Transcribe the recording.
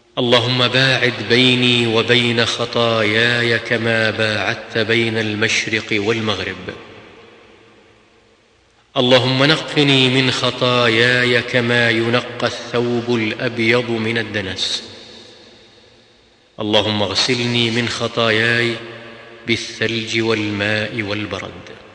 اللهم باعد بيني وبين خطاياي كما باعدت بين المشرق والمغرب. اللهم نقني من خطاياي كما ينقى الثوب الأبيض من الدنس. اللهم اغسلني من خطاياي بالثلج والماء والبرد.